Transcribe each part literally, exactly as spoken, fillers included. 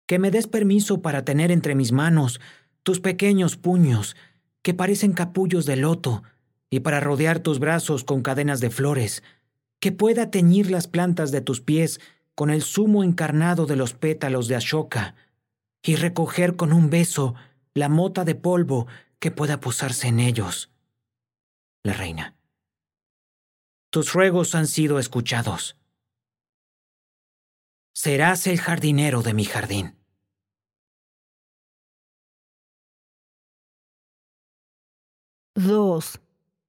que me des permiso para tener entre mis manos tus pequeños puños, que parecen capullos de loto, y para rodear tus brazos con cadenas de flores, que pueda teñir las plantas de tus pies con el zumo encarnado de los pétalos de Ashoka, y recoger con un beso la mota de polvo que pueda posarse en ellos. La reina: tus ruegos han sido escuchados. Serás el jardinero de mi jardín. Dos.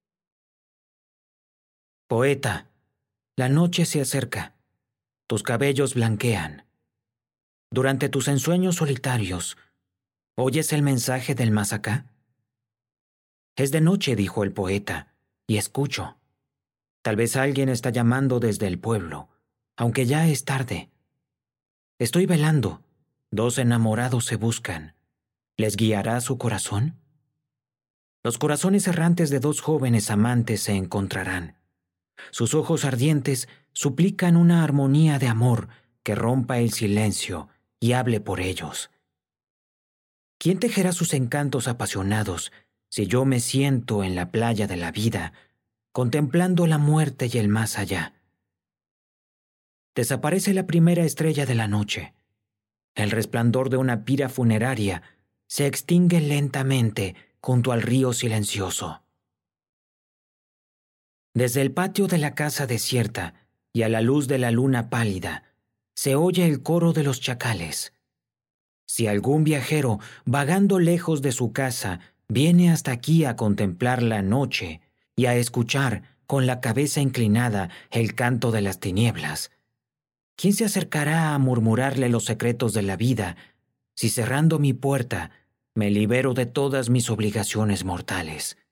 Poeta, la noche se acerca. Tus cabellos blanquean. Durante tus ensueños solitarios, ¿oyes el mensaje del más acá? Es de noche, dijo el poeta, y escucho. Tal vez alguien está llamando desde el pueblo, aunque ya es tarde. Estoy velando. Dos enamorados se buscan. ¿Les guiará su corazón? Los corazones errantes de dos jóvenes amantes se encontrarán. Sus ojos ardientes suplican una armonía de amor que rompa el silencio y hable por ellos. ¿Quién tejerá sus encantos apasionados si yo me siento en la playa de la vida, contemplando la muerte y el más allá? Desaparece la primera estrella de la noche. El resplandor de una pira funeraria se extingue lentamente junto al río silencioso. Desde el patio de la casa desierta y a la luz de la luna pálida, se oye el coro de los chacales. Si algún viajero, vagando lejos de su casa, viene hasta aquí a contemplar la noche y a escuchar, con la cabeza inclinada, el canto de las tinieblas, ¿quién se acercará a murmurarle los secretos de la vida si cerrando mi puerta me libero de todas mis obligaciones mortales?